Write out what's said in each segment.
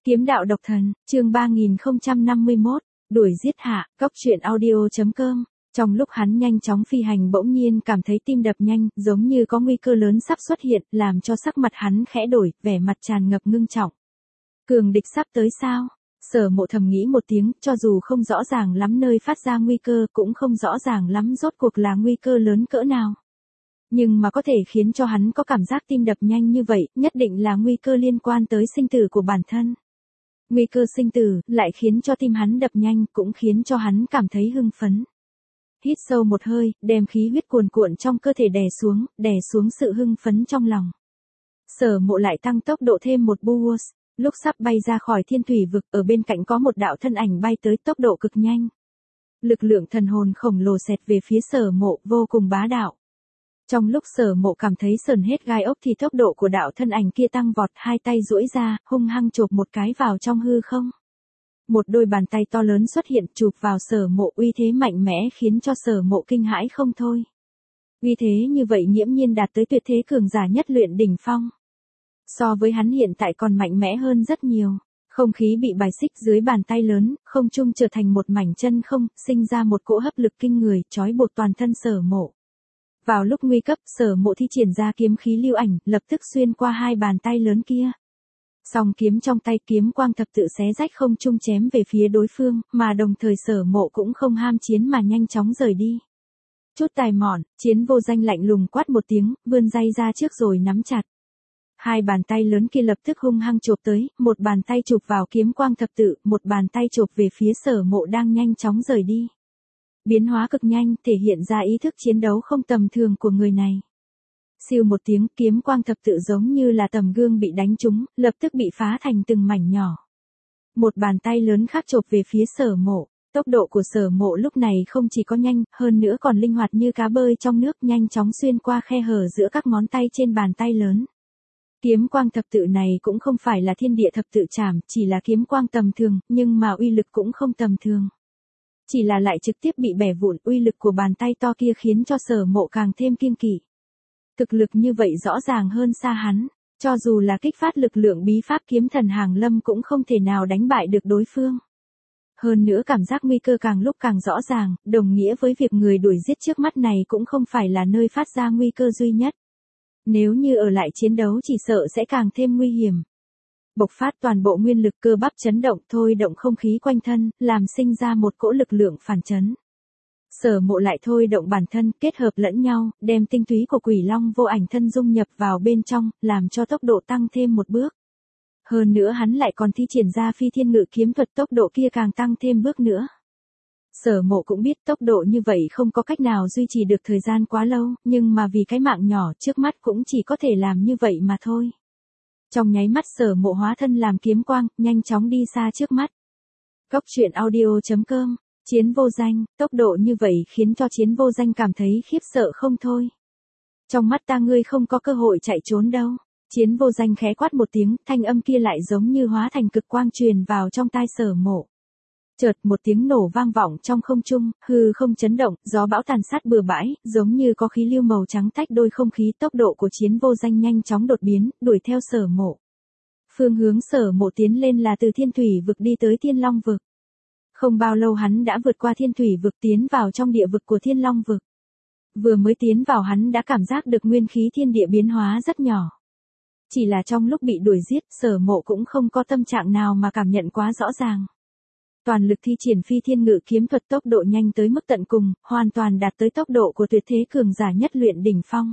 Kiếm đạo độc thần, chương 3051, đuổi giết hạ, cóc truyện audio.com. Trong lúc hắn nhanh chóng phi hành bỗng nhiên cảm thấy tim đập nhanh, giống như có nguy cơ lớn sắp xuất hiện, làm cho sắc mặt hắn khẽ đổi, vẻ mặt tràn ngập ngưng trọng. Cường địch sắp tới sao? Sở Mộ thầm nghĩ một tiếng, cho dù không rõ ràng lắm nơi phát ra nguy cơ, cũng không rõ ràng lắm rốt cuộc là nguy cơ lớn cỡ nào. Nhưng mà có thể khiến cho hắn có cảm giác tim đập nhanh như vậy, nhất định là nguy cơ liên quan tới sinh tử của bản thân. Nguy cơ sinh tử, lại khiến cho tim hắn đập nhanh, cũng khiến cho hắn cảm thấy hưng phấn. Hít sâu một hơi, đem khí huyết cuồn cuộn trong cơ thể đè xuống sự hưng phấn trong lòng. Sở Mộ lại tăng tốc độ thêm một boost, lúc sắp bay ra khỏi thiên thủy vực, ở bên cạnh có một đạo thân ảnh bay tới tốc độ cực nhanh. Lực lượng thần hồn khổng lồ xẹt về phía Sở Mộ, vô cùng bá đạo. Trong lúc Sở Mộ cảm thấy sờn hết gai ốc thì tốc độ của đạo thân ảnh kia tăng vọt, hai tay duỗi ra, hung hăng chộp một cái vào trong hư không. Một đôi bàn tay to lớn xuất hiện chụp vào Sở Mộ, uy thế mạnh mẽ khiến cho Sở Mộ kinh hãi không thôi. Uy thế như vậy nghiễm nhiên đạt tới tuyệt thế cường giả nhất luyện đỉnh phong. So với hắn hiện tại còn mạnh mẽ hơn rất nhiều. Không khí bị bài xích dưới bàn tay lớn, không trung trở thành một mảnh chân không, sinh ra một cỗ hấp lực kinh người, trói buộc toàn thân Sở Mộ. Vào lúc nguy cấp, Sở Mộ thi triển ra kiếm khí lưu ảnh, lập tức xuyên qua hai bàn tay lớn kia. Song kiếm trong tay, kiếm quang thập tự xé rách không trung chém về phía đối phương, mà đồng thời Sở Mộ cũng không ham chiến mà nhanh chóng rời đi. Chút tài mọn, Chiến Vô Danh lạnh lùng quát một tiếng, vươn tay ra trước rồi nắm chặt. Hai bàn tay lớn kia lập tức hung hăng chộp tới, một bàn tay chụp vào kiếm quang thập tự, một bàn tay chộp về phía Sở Mộ đang nhanh chóng rời đi. Biến hóa cực nhanh, thể hiện ra ý thức chiến đấu không tầm thường của người này. Siêu một tiếng, kiếm quang thập tự giống như là tấm gương bị đánh trúng, lập tức bị phá thành từng mảnh nhỏ. Một bàn tay lớn khác chộp về phía Sở Mộ. Tốc độ của Sở Mộ lúc này không chỉ có nhanh, hơn nữa còn linh hoạt như cá bơi trong nước, nhanh chóng xuyên qua khe hở giữa các ngón tay trên bàn tay lớn. Kiếm quang thập tự này cũng không phải là thiên địa thập tự trảm, chỉ là kiếm quang tầm thường, nhưng mà uy lực cũng không tầm thường. Chỉ là lại trực tiếp bị bẻ vụn, uy lực của bàn tay to kia khiến cho Sở Mộ càng thêm kiêng kỵ. Thực lực như vậy rõ ràng hơn xa hắn, cho dù là kích phát lực lượng bí pháp kiếm thần hàng lâm cũng không thể nào đánh bại được đối phương. Hơn nữa cảm giác nguy cơ càng lúc càng rõ ràng, đồng nghĩa với việc người đuổi giết trước mắt này cũng không phải là nơi phát ra nguy cơ duy nhất. Nếu như ở lại chiến đấu chỉ sợ sẽ càng thêm nguy hiểm. Bộc phát toàn bộ nguyên lực, cơ bắp chấn động, thôi động không khí quanh thân, làm sinh ra một cỗ lực lượng phản chấn. Sở Mộ lại thôi động bản thân, kết hợp lẫn nhau, đem tinh túy của Quỷ Long vô ảnh thân dung nhập vào bên trong, làm cho tốc độ tăng thêm một bước. Hơn nữa hắn lại còn thi triển ra phi thiên ngự kiếm thuật, tốc độ kia càng tăng thêm bước nữa. Sở Mộ cũng biết tốc độ như vậy không có cách nào duy trì được thời gian quá lâu, nhưng mà vì cái mạng nhỏ trước mắt cũng chỉ có thể làm như vậy mà thôi. Trong nháy mắt Sở Mộ hóa thân làm kiếm quang, nhanh chóng đi xa trước mắt. Cóc truyện audio.com. Chiến Vô Danh, tốc độ như vậy khiến cho Chiến Vô Danh cảm thấy khiếp sợ không thôi. Trong mắt ta ngươi không có cơ hội chạy trốn đâu. Chiến Vô Danh khẽ quát một tiếng, thanh âm kia lại giống như hóa thành cực quang truyền vào trong tai Sở Mộ. Chợt một tiếng nổ vang vọng trong không trung, hư không chấn động, gió bão tàn sát bừa bãi, giống như có khí lưu màu trắng tách đôi không khí, tốc độ của Chiến Vô Danh nhanh chóng đột biến, đuổi theo Sở Mộ. Phương hướng Sở Mộ tiến lên là từ Thiên Thủy vực đi tới Thiên Long vực. Không bao lâu hắn đã vượt qua Thiên Thủy vực tiến vào trong địa vực của Thiên Long vực. Vừa mới tiến vào hắn đã cảm giác được nguyên khí thiên địa biến hóa rất nhỏ. Chỉ là trong lúc bị đuổi giết, Sở Mộ cũng không có tâm trạng nào mà cảm nhận quá rõ ràng. Toàn lực thi triển phi thiên ngự kiếm thuật, tốc độ nhanh tới mức tận cùng, hoàn toàn đạt tới tốc độ của tuyệt thế cường giả nhất luyện đỉnh phong.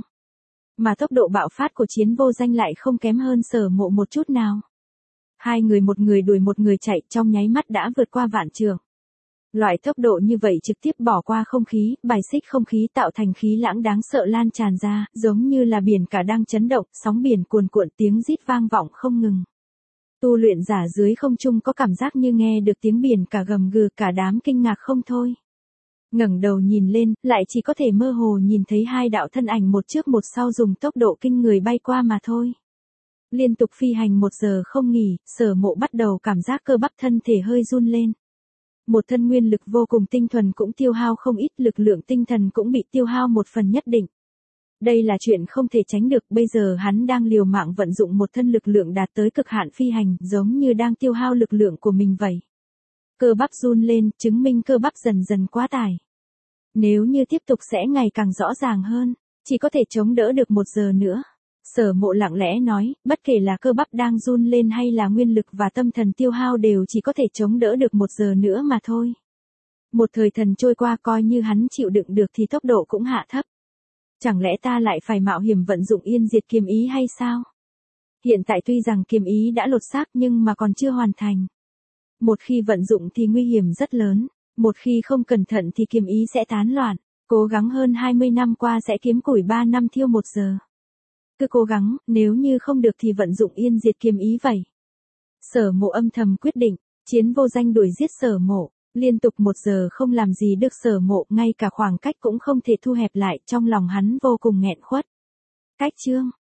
Mà tốc độ bạo phát của Chiến Vô Danh lại không kém hơn Sở Mộ một chút nào. Hai người, một người đuổi một người chạy, trong nháy mắt đã vượt qua vạn trượng. Loại tốc độ như vậy trực tiếp bỏ qua không khí, bài xích không khí, tạo thành khí lãng đáng sợ lan tràn ra, giống như là biển cả đang chấn động, sóng biển cuồn cuộn, tiếng rít vang vọng không ngừng. Tu luyện giả dưới không trung có cảm giác như nghe được tiếng biển cả gầm gừ, cả đám kinh ngạc không thôi. Ngẩng đầu nhìn lên, lại chỉ có thể mơ hồ nhìn thấy hai đạo thân ảnh một trước một sau dùng tốc độ kinh người bay qua mà thôi. Liên tục phi hành 1 giờ không nghỉ, Sở Mộ bắt đầu cảm giác cơ bắp thân thể hơi run lên. Một thân nguyên lực vô cùng tinh thuần cũng tiêu hao không ít, lực lượng tinh thần cũng bị tiêu hao một phần nhất định. Đây là chuyện không thể tránh được, bây giờ hắn đang liều mạng vận dụng một thân lực lượng đạt tới cực hạn phi hành, giống như đang tiêu hao lực lượng của mình vậy. Cơ bắp run lên, chứng minh cơ bắp dần dần quá tải. Nếu như tiếp tục sẽ ngày càng rõ ràng hơn, chỉ có thể chống đỡ được 1 giờ nữa. Sở Mộ lặng lẽ nói, bất kể là cơ bắp đang run lên hay là nguyên lực và tâm thần tiêu hao đều chỉ có thể chống đỡ được 1 giờ nữa mà thôi. Một thời thần trôi qua, coi như hắn chịu đựng được thì tốc độ cũng hạ thấp. Chẳng lẽ ta lại phải mạo hiểm vận dụng yên diệt kiếm ý hay sao? Hiện tại tuy rằng kiếm ý đã lột xác nhưng mà còn chưa hoàn thành. Một khi vận dụng thì nguy hiểm rất lớn, một khi không cẩn thận thì kiếm ý sẽ tán loạn. Cố gắng hơn 20 năm qua sẽ kiếm củi 3 năm thiêu 1 giờ. Cứ cố gắng, nếu như không được thì vận dụng yên diệt kiếm ý vậy. Sở Mộ âm thầm quyết định, Chiến Vô Danh đuổi giết Sở Mộ, liên tục 1 giờ không làm gì được Sở Mộ, ngay cả khoảng cách cũng không thể thu hẹp lại, trong lòng hắn vô cùng nghẹn khuất. Cách chương